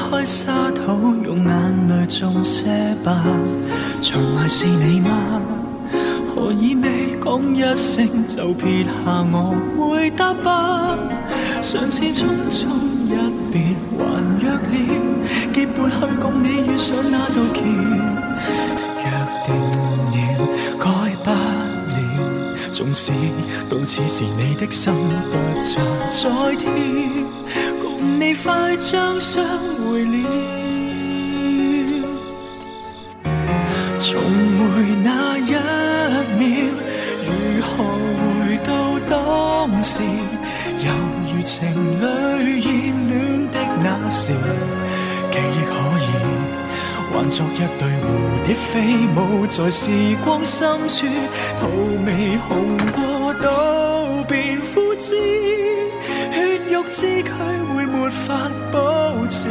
开沙土，用眼泪种些吧。长埋是你吗？何以未讲一声就撇下我回答吧？上次匆匆一别还约了，结伴去共你遇上那道桥。约定了，改不了，纵使到此时你的心不再在跳，共你快將相會了。重回那一秒，如何回到當時？猶如情侶熱戀的那時，記憶可以還作一對蝴蝶飛舞在時光深處，荼蘼紅過都變枯枝，血肉之軀會沒法保持，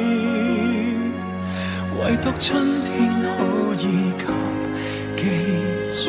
唯獨春天可以給記住。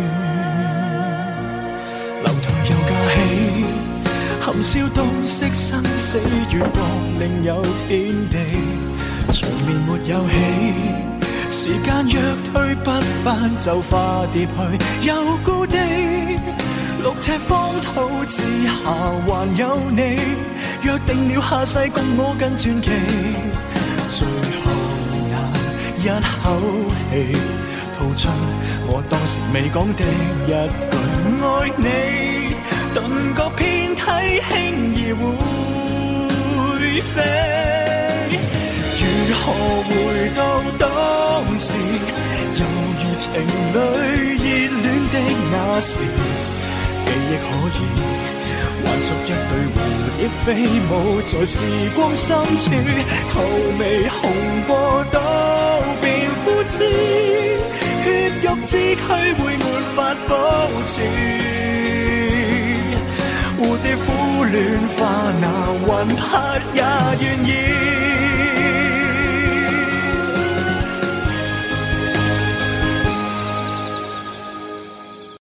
樓台又架起，含笑洞悉生死與國，另有天地。場面沒有起，時間若推不返，就化蝶去有故地。6尺荒土之下還有你，約定了下世共我更傳奇。最後那一口氣，吐出我當時未講的一句愛你，頓覺遍體輕易會飛。如何回到當時，猶如情侶熱戀的那時，記憶可以還作一對蝴蝶飛舞在時光深處，荼蘼紅過都變枯枝，血肉之軀會沒法保持，蝴蝶苦戀化那雲魄也願意。